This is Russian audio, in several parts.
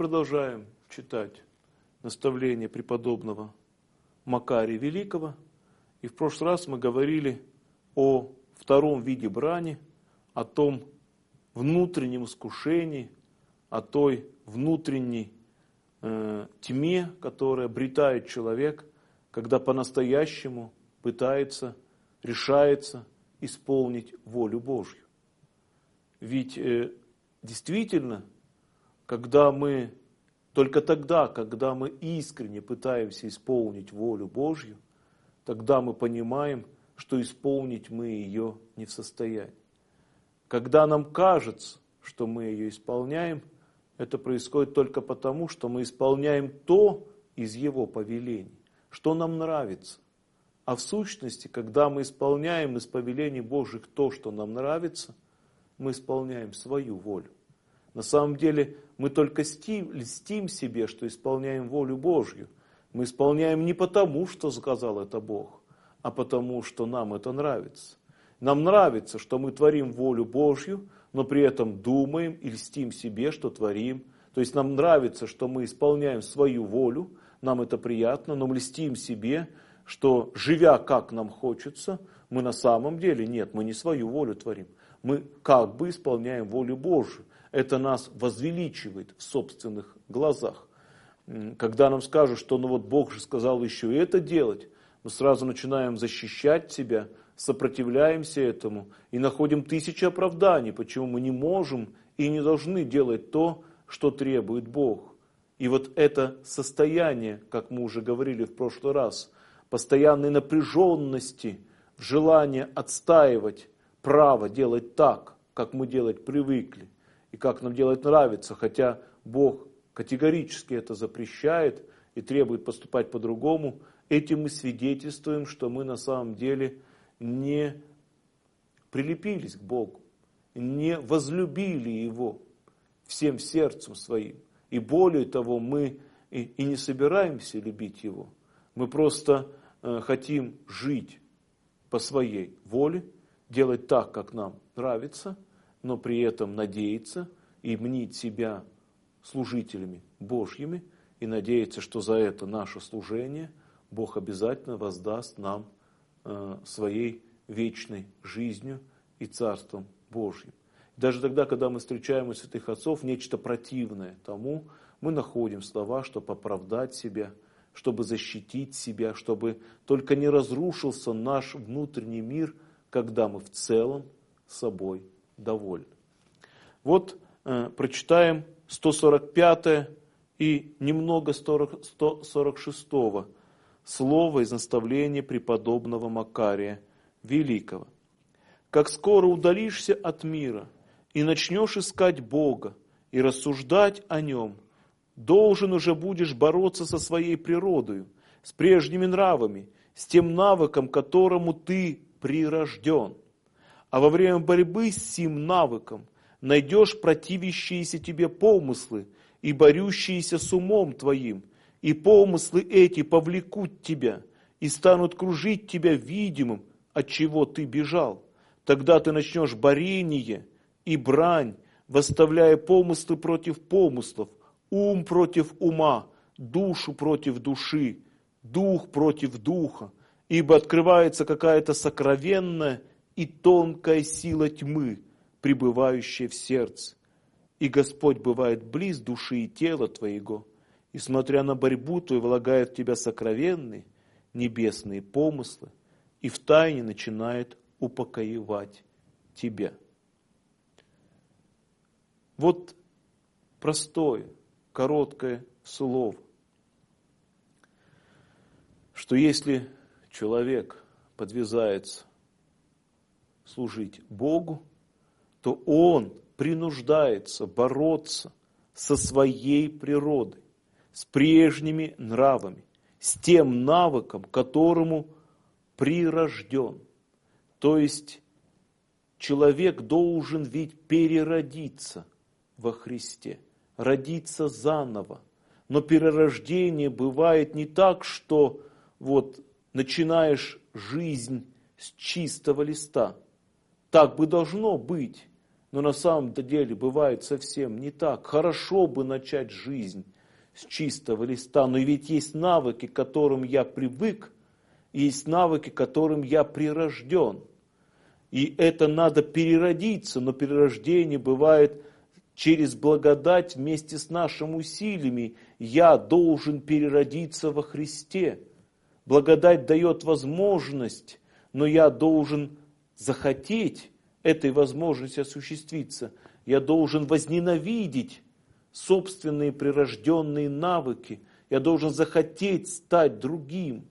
продолжаем читать наставление преподобного Макария Великого. И в прошлый раз мы говорили о втором виде брани, о том внутреннем искушении, о той внутренней тьме, которая обретает человек, когда по-настоящему пытается, решается исполнить волю Божью. Ведь действительно, только тогда, когда мы искренне пытаемся исполнить волю Божью, тогда мы понимаем, что исполнить мы ее не в состоянии. Когда нам кажется, что мы ее исполняем, это происходит только потому, что мы исполняем то из Его повелений, что нам нравится. А в сущности, когда мы исполняем из повелений Божьих то, что нам нравится, мы исполняем свою волю. На самом деле мы только льстим себе, что исполняем волю Божью. Мы исполняем не потому, что сказал это Бог, а потому, что нам это нравится. Нам нравится, что мы творим волю Божью, но при этом думаем и льстим себе, что творим. То есть нам нравится, что мы исполняем свою волю, нам это приятно, но мы льстим себе, что живя как нам хочется, мы на самом деле, нет, мы не свою волю творим. Мы как бы исполняем волю Божию. Это нас возвеличивает в собственных глазах. Когда нам скажут, что Бог же сказал еще и это делать, мы сразу начинаем защищать себя, сопротивляемся этому и находим тысячи оправданий, почему мы не можем и не должны делать то, что требует Бог. И вот это состояние, как мы уже говорили в прошлый раз, постоянной напряженности, в желании отстаивать право делать так, как мы делать привыкли, и как нам делать нравится, хотя Бог категорически это запрещает и требует поступать по-другому, этим мы свидетельствуем, что мы на самом деле не прилепились к Богу, не возлюбили Его всем сердцем своим. И более того, мы и не собираемся любить Его. Мы просто хотим жить по своей воле, делать так, как нам нравится, но при этом надеяться и мнить себя служителями Божьими, и надеяться, что за это наше служение Бог обязательно воздаст нам своей вечной жизнью и Царством Божьим. Даже тогда, когда мы встречаем у святых отцов нечто противное тому, мы находим слова, чтобы оправдать себя, чтобы защитить себя, чтобы только не разрушился наш внутренний мир, когда мы в целом собой довольны. Вот прочитаем 145 и немного 146 слова из наставления преподобного Макария Великого. «Как скоро удалишься от мира и начнешь искать Бога и рассуждать о Нем, должен уже будешь бороться со своей природою, с прежними нравами, с тем навыком, которому ты прирожден. А во время борьбы с сим навыком найдешь противящиеся тебе помыслы и борющиеся с умом твоим, и помыслы эти повлекут тебя и станут кружить тебя видимым, от чего ты бежал. Тогда ты начнешь борение и брань, восставляя помыслы против помыслов, ум против ума, душу против души, дух против духа, ибо открывается какая-то сокровенная и тонкая сила тьмы, пребывающая в сердце. И Господь бывает близ души и тела твоего, и, смотря на борьбу твою, влагает в тебя сокровенные небесные помыслы, и втайне начинает упокоевать тебя». Вот простое, короткое слово, что если человек подвязается служить Богу, то он принуждается бороться со своей природой, с прежними нравами, с тем навыком, которому прирожден. То есть человек должен ведь переродиться во Христе, родиться заново. Но перерождение бывает не так, что начинаешь жизнь с чистого листа. Так бы должно быть. Но на самом деле бывает совсем не так. Хорошо бы начать жизнь с чистого листа, но ведь есть навыки, к которым я привык, и есть навыки, к которым я прирожден. И это надо переродиться, но перерождение бывает через благодать вместе с нашими усилиями. Я должен переродиться во Христе. Благодать дает возможность, но я должен захотеть этой возможности осуществиться. Я должен возненавидеть собственные прирожденные навыки. Я должен захотеть стать другим.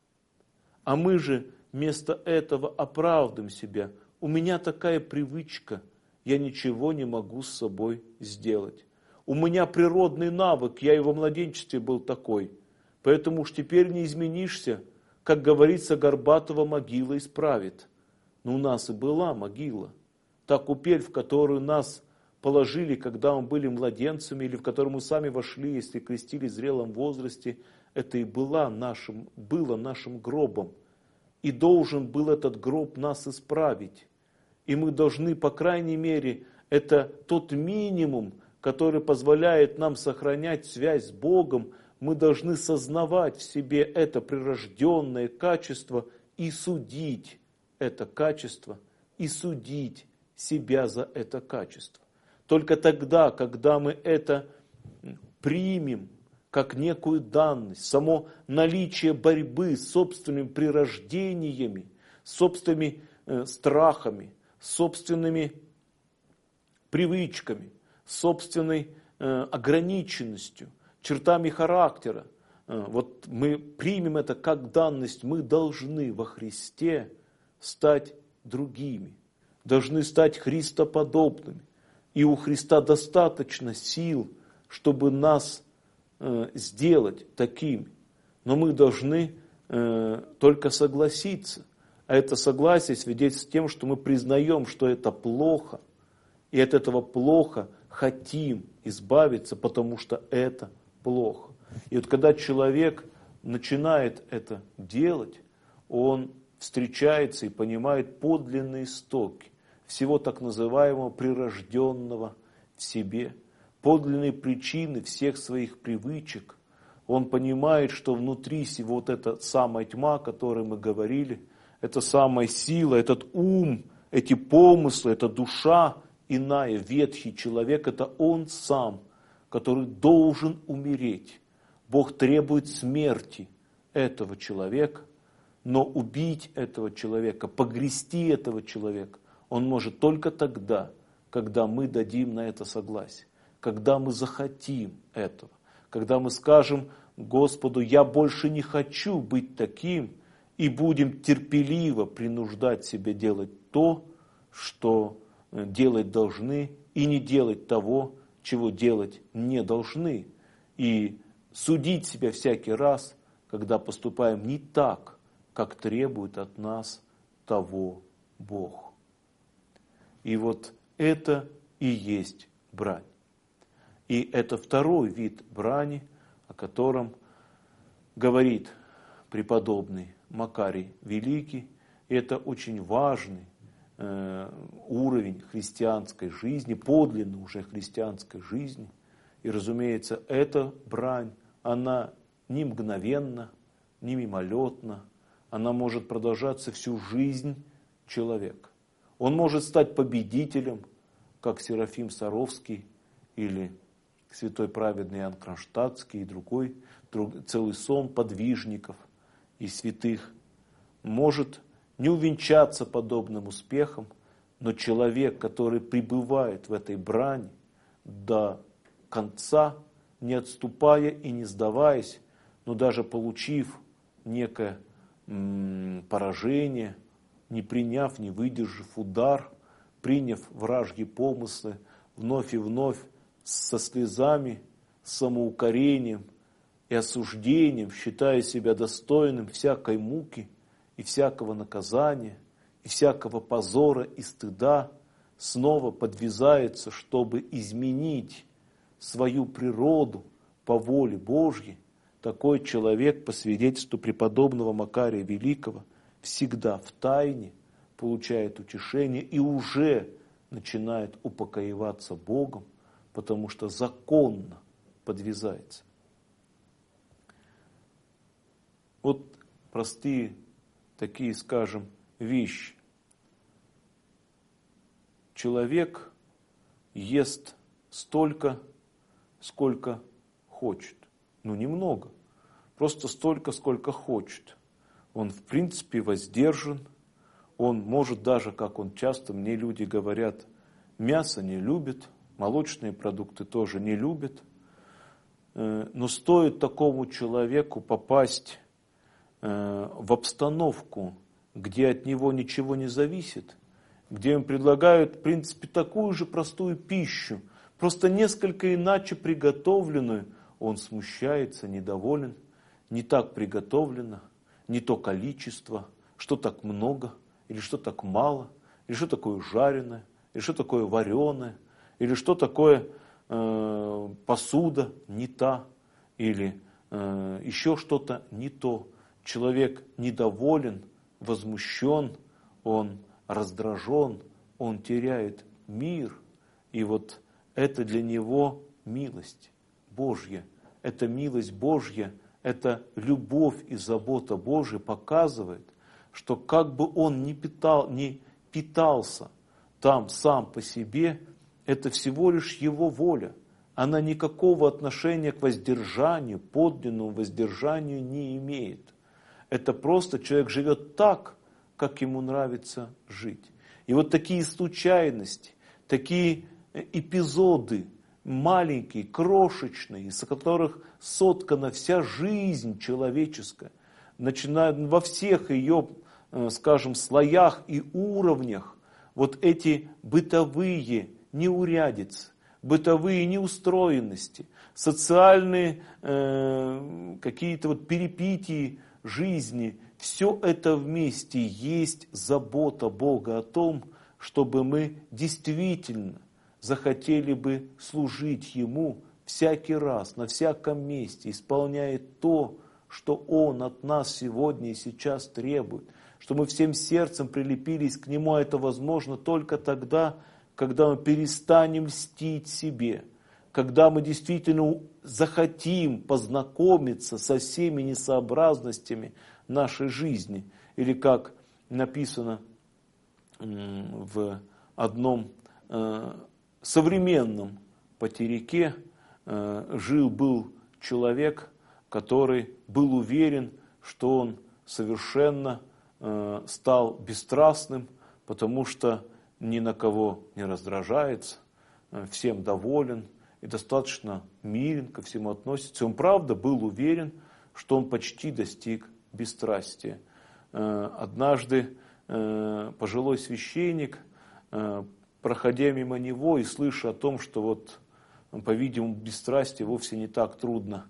А мы же вместо этого оправдываем себя. У меня такая привычка, я ничего не могу с собой сделать. У меня природный навык, я и во младенчестве был такой. Поэтому уж теперь не изменишься. Как говорится, Горбатова могила исправит. Но у нас и была могила. Та купель, в которую нас положили, когда мы были младенцами, или в которую мы сами вошли, если крестились в зрелом возрасте, это и было нашим гробом. И должен был этот гроб нас исправить. И мы должны, по крайней мере, это тот минимум, который позволяет нам сохранять связь с Богом, мы должны сознавать в себе это прирожденное качество и судить это качество, и судить себя за это качество. Только тогда, когда мы это примем как некую данность, само наличие борьбы с собственными прирождениями, собственными страхами, собственными привычками, собственной ограниченностью, чертами характера. Вот мы примем это как данность, мы должны во Христе стать другими, должны стать христоподобными. И у Христа достаточно сил, чтобы нас сделать такими. Но мы должны только согласиться. А это согласие свидетельствует тем, что мы признаем, что это плохо, и от этого плохо хотим избавиться, потому что это плохо. И вот когда человек начинает это делать, он встречается и понимает подлинные истоки всего так называемого прирожденного в себе, подлинные причины всех своих привычек. Он понимает, что внутри всего вот эта самая тьма, о которой мы говорили, эта самая сила, этот ум, эти помыслы, эта душа иная, ветхий человек, это он сам, который должен умереть. Бог требует смерти этого человека, но убить этого человека, погрести этого человека он может только тогда, когда мы дадим на это согласие, когда мы захотим этого, когда мы скажем Господу: я больше не хочу быть таким, и будем терпеливо принуждать себя делать то, что делать должны, и не делать того, чего делать не должны, и судить себя всякий раз, когда поступаем не так, как требует от нас того Бог. И вот это и есть брань. И это второй вид брани, о котором говорит преподобный Макарий Великий. И это очень важный уровень христианской жизни, подлинно уже христианской жизни. И, разумеется, эта брань, она не мгновенна, не мимолетна, она может продолжаться всю жизнь человека. Он может стать победителем, как Серафим Саровский или святой праведный Иоанн Кронштадтский и другой, целый сон подвижников и святых. Может не увенчаться подобным успехом, но человек, который пребывает в этой брани до конца, не отступая и не сдаваясь, но даже получив некое поражение, не приняв, не выдержав удар, приняв вражьи помыслы, вновь и вновь со слезами, самоукорением и осуждением, считая себя достойным всякой муки и всякого наказания, и всякого позора и стыда, снова подвязается, чтобы изменить свою природу по воле Божьей. Такой человек, по свидетельству преподобного Макария Великого, всегда в тайне получает утешение и уже начинает упокоиваться Богом, потому что законно подвязается. Вот простые такие, скажем, вещи. Человек ест столько, сколько хочет. Ну, немного. Просто столько, сколько хочет. Он, в принципе, воздержан. Он может даже, как он часто, мне люди говорят, мясо не любит, молочные продукты тоже не любит. Но стоит такому человеку попасть в обстановку, где от него ничего не зависит, где им предлагают, в принципе, такую же простую пищу, просто несколько иначе приготовленную, он смущается, недоволен, не так приготовлено, не то количество, что так много, или что так мало, или что такое жареное, или что такое вареное, или что такое посуда не та, или еще что-то не то. Человек недоволен, возмущен, он раздражен, он теряет мир. И вот это для него милость Божья. Это милость Божья, это любовь и забота Божья показывает, что как бы он ни питался там сам по себе, это всего лишь его воля. Она никакого отношения к воздержанию, подлинному воздержанию не имеет. Это просто человек живет так, как ему нравится жить. И вот такие случайности, такие эпизоды, маленькие, крошечные, из которых соткана вся жизнь человеческая, начиная во всех ее, скажем, слоях и уровнях, вот эти бытовые неурядицы, бытовые неустроенности, социальные какие-то вот перипетии жизни, все это вместе есть забота Бога о том, чтобы мы действительно захотели бы служить Ему всякий раз, на всяком месте, исполняя то, что Он от нас сегодня и сейчас требует, что мы всем сердцем прилепились к Нему, а это возможно только тогда, когда мы перестанем льстить себе, когда мы действительно захотим познакомиться со всеми несообразностями нашей жизни. Или как написано в одном современном потеряке, жил-был человек, который был уверен, что он совершенно стал бесстрастным, потому что ни на кого не раздражается, всем доволен и достаточно мирен, ко всему относится. Он правда был уверен, что он почти достиг бесстрастия. Однажды пожилой священник, проходя мимо него и слыша о том, что вот, по-видимому, бесстрастие вовсе не так трудно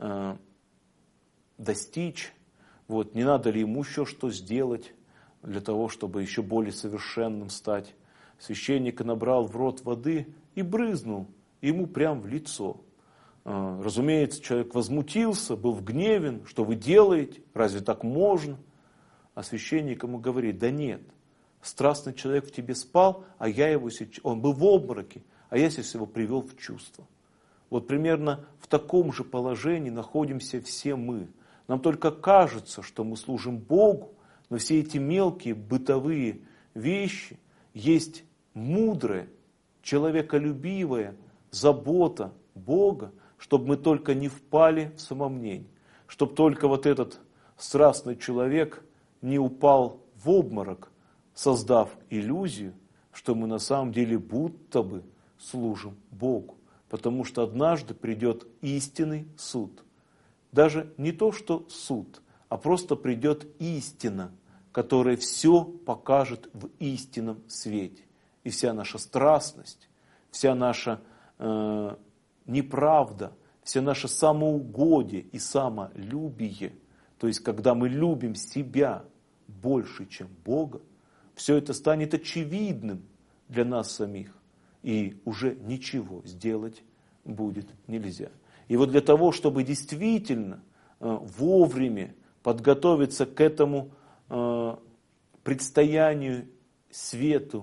достичь, вот, не надо ли ему еще что сделать для того, чтобы еще более совершенным стать. Священник набрал в рот воды и брызнул ему прямо в лицо. Разумеется, человек возмутился, был гневен, что вы делаете, разве так можно? А священник ему говорит, да нет, страстный человек в тебе спал, а я его сейчас, он был в обмороке, а я сейчас его привел в чувство. Вот примерно в таком же положении находимся все мы. Нам только кажется, что мы служим Богу, но все эти мелкие бытовые вещи есть мудрая, человеколюбивая забота Бога, чтобы мы только не впали в самомнение, чтобы только вот этот страстный человек не упал в обморок, создав иллюзию, что мы на самом деле будто бы служим Богу. Потому что однажды придет истинный суд. Даже не то, что суд, а просто придет истина, которая все покажет в истинном свете. И вся наша страстность, вся наша неправда, вся наша самоугодие и самолюбие, то есть когда мы любим себя больше, чем Бога, все это станет очевидным для нас самих. И уже ничего сделать будет нельзя. И вот для того, чтобы действительно вовремя подготовиться к этому предстоянию свету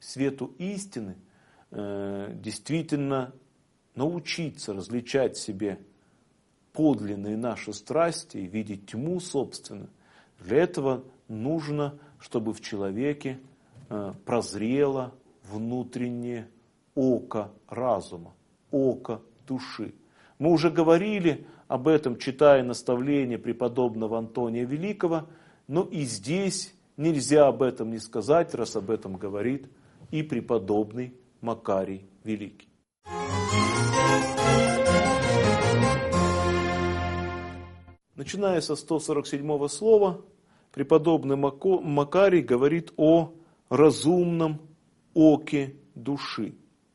свету истины, действительно научиться различать в себе подлинные наши страсти и видеть тьму собственную, для этого нужно, чтобы в человеке прозрело внутреннее око разума, око души. Мы уже говорили об этом, читая наставления преподобного Антония Великого, но и здесь нельзя об этом не сказать, раз об этом говорит и преподобный Макарий Великий. Начиная со 147 слова, преподобный Макарий говорит о разумном оке души.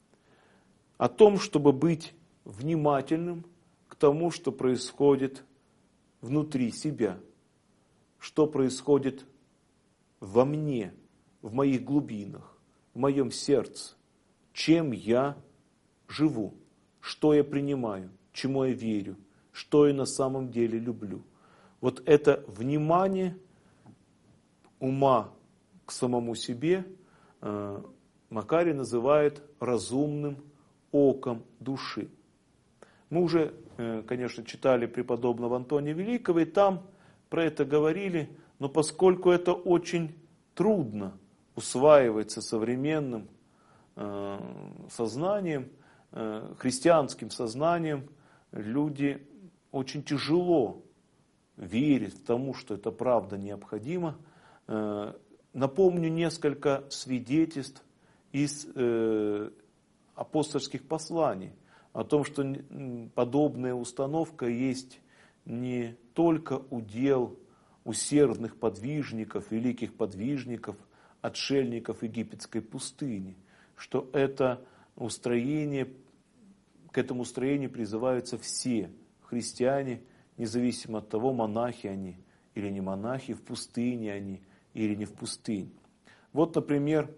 О том, чтобы быть внимательным к тому, что происходит внутри себя, что происходит во мне, в моих глубинах, в моем сердце, чем я живу, что я принимаю, чему я верю, что я на самом деле люблю. Вот это внимание ума к самому себе Макарий называет разумным оком души. Мы уже, конечно, читали преподобного Антония Великого, и там про это говорили, но поскольку это очень трудно усваивается современным сознанием, христианским сознанием, люди очень тяжело верят в тому, что это правда необходимо. Напомню несколько свидетельств из апостольских посланий о том, что подобная установка есть не только удел усердных подвижников, великих подвижников, отшельников египетской пустыни, что это устроение, к этому устроению призываются все христиане, независимо от того, монахи они или не монахи, в пустыне они или не в пустыне. Вот, например,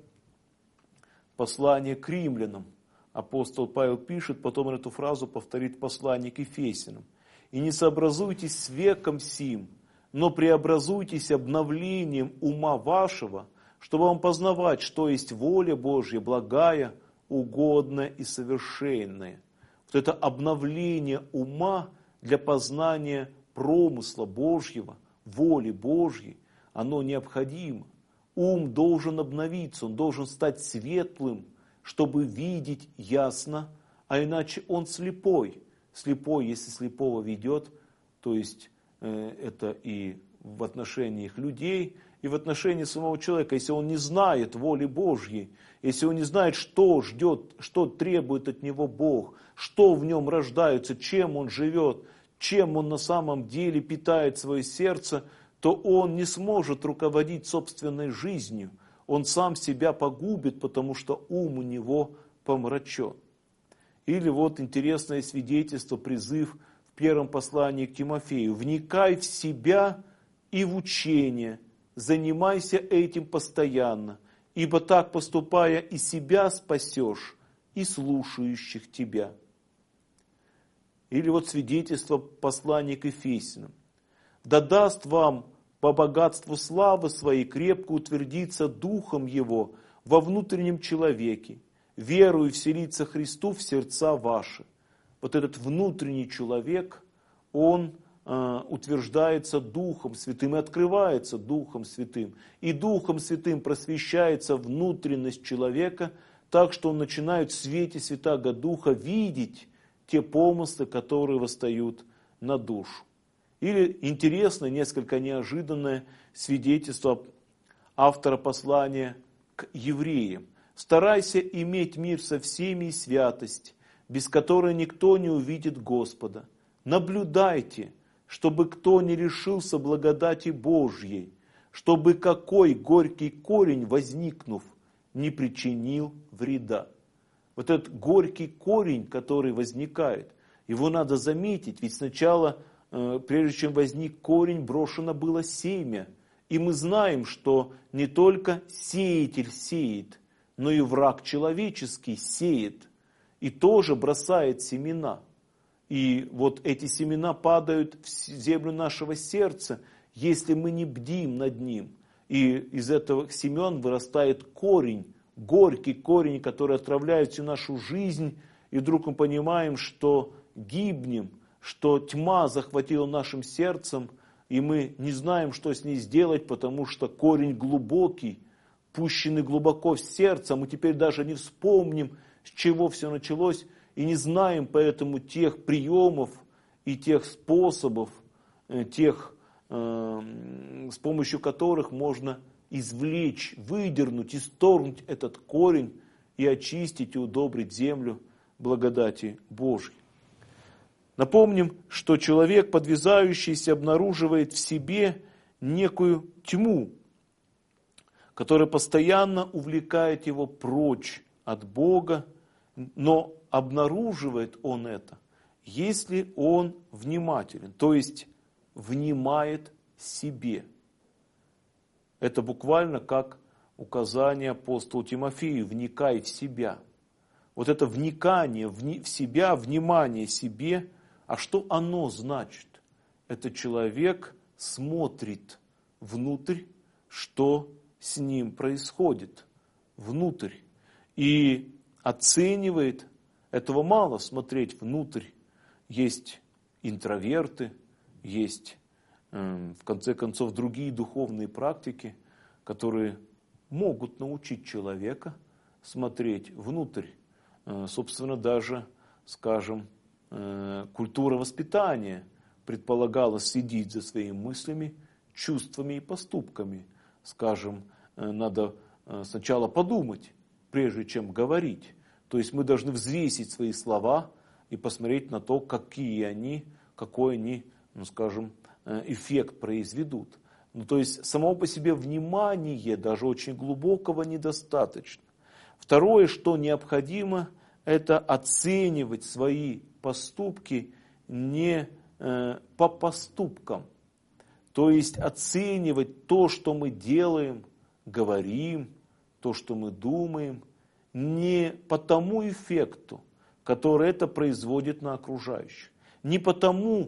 послание к римлянам. Апостол Павел пишет, потом он эту фразу повторит в послании к Ефесянам. «И не сообразуйтесь с веком сим, но преобразуйтесь обновлением ума вашего, чтобы вам познавать, что есть воля Божья, благая, угодная и совершенная». Вот это обновление ума для познания промысла Божьего, воли Божьей, оно необходимо. Ум должен обновиться, он должен стать светлым, чтобы видеть ясно, а иначе он слепой. Слепой, если слепого ведет, то есть это и в отношениях людей, и в отношении самого человека. Если он не знает воли Божьей, если он не знает, что ждет, что требует от него Бог, что в нем рождается, чем он живет, чем он на самом деле питает свое сердце, то он не сможет руководить собственной жизнью. Он сам себя погубит, потому что ум у него помрачен. Или вот интересное свидетельство, призыв в первом послании к Тимофею. «Вникай в себя и в учение, занимайся этим постоянно, ибо так поступая и себя спасешь, и слушающих тебя». Или вот свидетельство послания к Ефесянам. «Да даст вам по богатству славы своей крепко утвердиться духом его во внутреннем человеке, верую вселиться Христу в сердца ваши». Вот этот внутренний человек, он утверждается Духом Святым и открывается Духом Святым. И Духом Святым просвещается внутренность человека, так что он начинает в свете Святаго Духа видеть те помыслы, которые восстают на душу. Или интересное, несколько неожиданное свидетельство автора послания к евреям. «Старайся иметь мир со всеми и святость, без которой никто не увидит Господа. Наблюдайте, чтобы кто не лишился благодати Божьей, чтобы какой горький корень, возникнув, не причинил вреда». Вот этот горький корень, который возникает, его надо заметить, ведь сначала, прежде чем возник корень, брошено было семя. И мы знаем, что не только сеятель сеет, но и враг человеческий сеет и тоже бросает семена. И вот эти семена падают в землю нашего сердца, если мы не бдим над ним. И из этого семен вырастает корень горький корень, который отравляет всю нашу жизнь, и вдруг мы понимаем, что гибнем, что тьма захватила нашим сердцем, и мы не знаем, что с ней сделать, потому что корень глубокий, пущенный глубоко в сердце, мы теперь даже не вспомним, с чего все началось, и не знаем поэтому тех приемов и тех способов, с помощью которых можно извлечь, выдернуть, исторгнуть этот корень и очистить и удобрить землю благодати Божьей. Напомним, что человек, подвязающийся, обнаруживает в себе некую тьму, которая постоянно увлекает его прочь от Бога, но обнаруживает он это, если он внимателен, то есть внимает себе. Это буквально как указание апостолу Тимофею: вникай в себя. Вот это вникание в себя, внимание себе, а что оно значит? Это человек смотрит внутрь, что с ним происходит, внутрь, и оценивает. Этого мало смотреть внутрь. Есть интроверты, есть, в конце концов, другие духовные практики, которые могут научить человека смотреть внутрь. Собственно, даже, скажем, культура воспитания предполагала следить за своими мыслями, чувствами и поступками. Скажем, надо сначала подумать, прежде чем говорить. То есть мы должны взвесить свои слова и посмотреть на то, какой они, скажем, эффект произведут. То есть само по себе внимание, даже очень глубокого, недостаточно. Второе, что необходимо, это оценивать свои поступки не по поступкам. То есть оценивать то, что мы делаем, говорим, то, что мы думаем, не по тому эффекту, который это производит на окружающих. Не потому,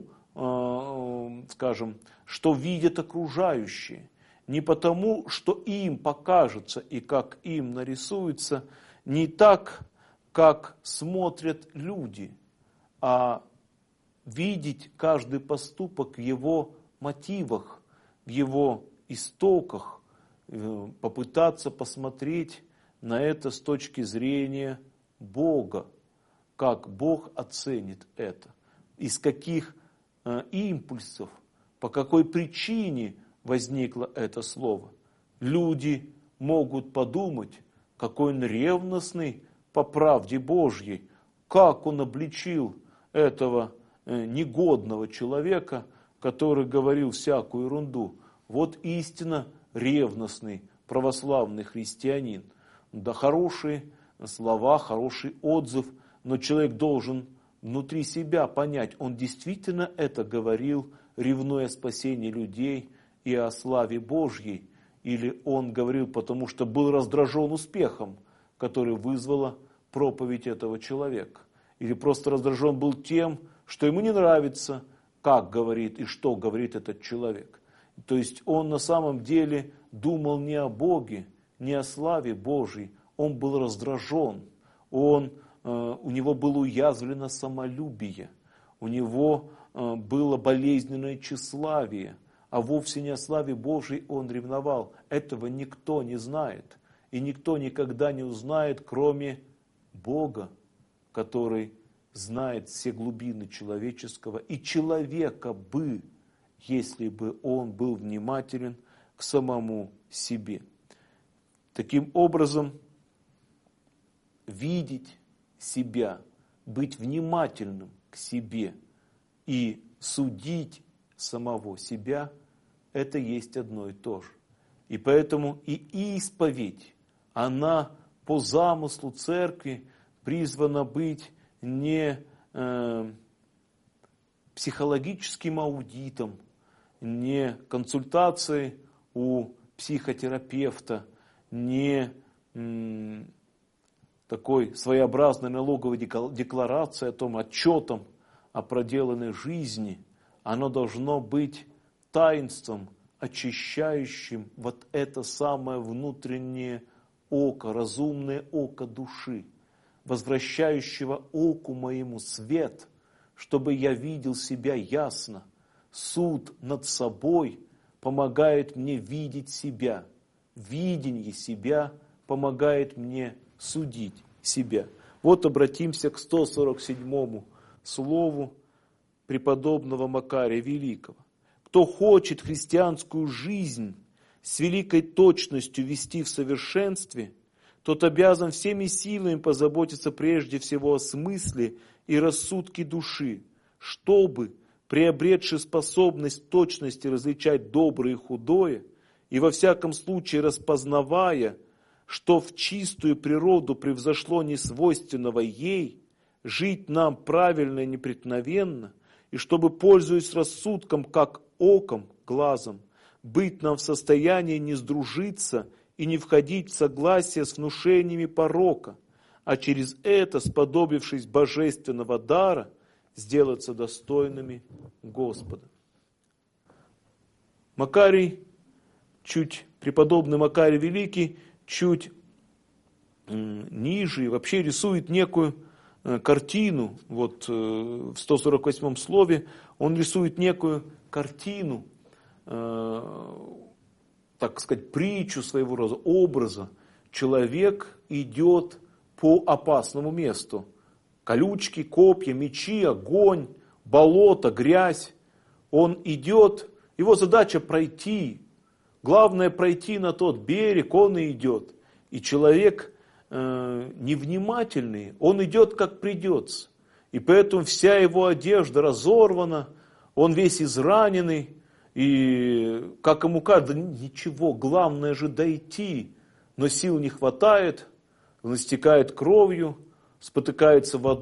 скажем, что видят окружающие, не потому, что им покажется и как им нарисуется, не так, как смотрят люди, а видеть каждый поступок в его мотивах, в его истоках, попытаться посмотреть на это с точки зрения Бога, как Бог оценит это, из каких импульсов, по какой причине возникло это слово. Люди могут подумать, какой он ревностный по правде Божьей, как он обличил этого негодного человека, который говорил всякую ерунду. Вот истинно ревностный православный христианин. Да, хорошие слова, хороший отзыв, но человек должен внутри себя понять, он действительно это говорил, ревнуя о спасении людей и о славе Божьей, или он говорил, потому что был раздражен успехом, который вызвала проповедь этого человека, или просто раздражен был тем, что ему не нравится, как говорит и что говорит этот человек. То есть он на самом деле думал не о Боге, не о славе Божьей, он был раздражен, у него было уязвлено самолюбие, у него было болезненное тщеславие, а вовсе не о славе Божьей он ревновал. Этого никто не знает, и никто никогда не узнает, кроме Бога, который знает все глубины человеческого, и человека бы, если бы он был внимателен к самому себе. Таким образом, видеть себя, быть внимательным к себе и судить самого себя, это есть одно и то же. И поэтому и исповедь, она по замыслу церкви призвана быть не психологическим аудитом, не консультацией у психотерапевта, не такой своеобразной налоговой декларацией о том, отчетом о проделанной жизни. Оно должно быть таинством, очищающим вот это самое внутреннее око, разумное око души, возвращающего оку моему свет, чтобы я видел себя ясно. Суд над собой помогает мне видеть себя. Видение себя помогает мне судить себя. Вот обратимся к 147 слову преподобного Макария Великого. Кто хочет христианскую жизнь с великой точностью вести в совершенстве, тот обязан всеми силами позаботиться прежде всего о смысле и рассудке души, чтобы, приобретши способность точности различать доброе и худое, и во всяком случае распознавая, что в чистую природу превзошло несвойственного ей, жить нам правильно и непреткновенно, и чтобы, пользуясь рассудком как оком, глазом, быть нам в состоянии не сдружиться и не входить в согласие с внушениями порока, а через это, сподобившись божественного дара, сделаться достойными Господа. Преподобный Макарий Великий чуть ниже вообще рисует некую картину. Вот в 148 слове он рисует некую картину, так сказать, притчу своего рода, образа. Человек идет по опасному месту. Колючки, копья, мечи, огонь, болото, грязь. Он идет, его задача пройти. Главное пройти на тот берег, он и идет. И человек невнимательный, он идет как придется. И поэтому вся его одежда разорвана, он весь израненный. И как ему кажется, да ничего, главное же дойти. Но сил не хватает, он истекает кровью, спотыкается в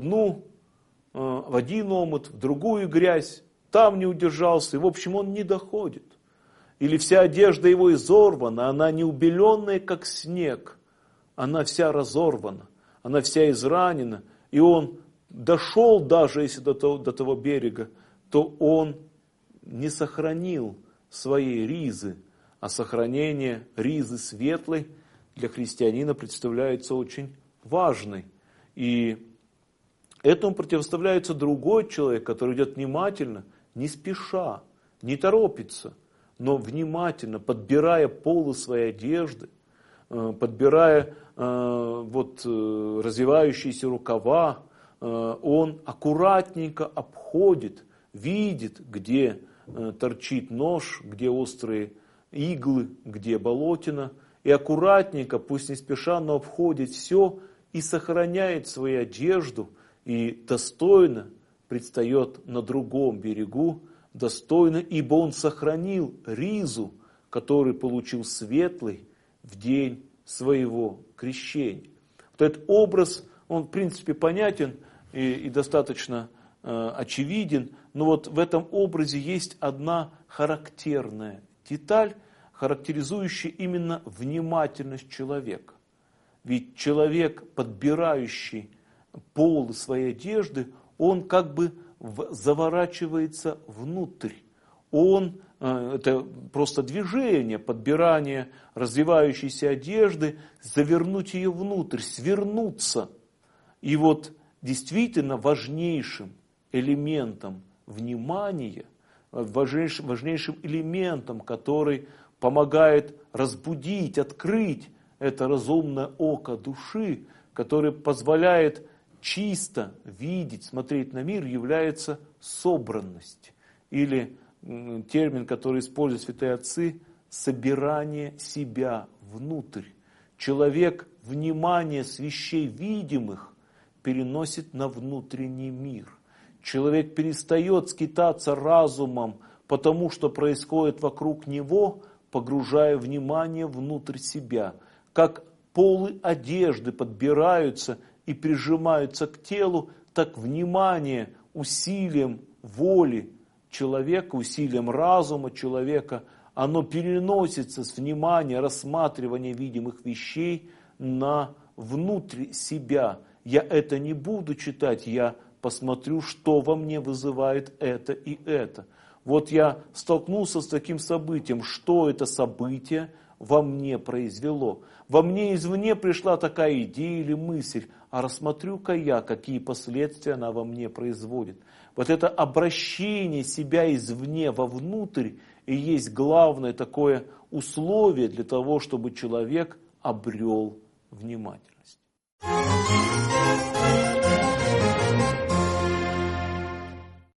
один омут, в другую грязь, там не удержался, и в общем он не доходит. Или вся одежда его изорвана, она не убеленная, как снег, она вся разорвана, она вся изранена, и он дошел даже если до того берега, то он не сохранил своей ризы, а сохранение ризы светлой для христианина представляется очень важной. И этому противоставляется другой человек, который идет внимательно, не спеша, не торопится, но внимательно, подбирая полы своей одежды, подбирая развивающиеся рукава, он аккуратненько обходит, видит, где торчит нож, где острые иглы, где болотина, и аккуратненько, пусть не спеша, но обходит все и сохраняет свою одежду, и достойно предстает на другом берегу, достойно, ибо он сохранил ризу, которую получил светлый в день своего крещения. Вот этот образ, он в принципе понятен и достаточно очевиден, но вот в этом образе есть одна характерная деталь, характеризующая именно внимательность человека. Ведь человек, подбирающий полы своей одежды, он как бы заворачивается внутрь. Это просто движение, подбирание развивающейся одежды, завернуть ее внутрь, свернуться. И вот действительно важнейшим элементом внимания, важнейшим элементом, который помогает разбудить, открыть это разумное око души, которое позволяет чисто видеть, смотреть на мир, является собранность. Или термин, который используют святые отцы, собирание себя внутрь. Человек внимание с вещей видимых переносит на внутренний мир. Человек перестает скитаться разумом по тому, что происходит вокруг него, погружая внимание внутрь себя. Как полы одежды подбираются и прижимаются к телу, так внимание усилием воли человека, усилием разума человека, оно переносится с внимания, рассматривания видимых вещей на внутрь себя. Я это не буду читать, я посмотрю, что во мне вызывает это и это. Вот я столкнулся с таким событием, что это событие во мне произвело. Во мне извне пришла такая идея или мысль, а рассмотрю-ка я, какие последствия она во мне производит. Вот это обращение себя извне вовнутрь и есть главное такое условие для того, чтобы человек обрел внимательность.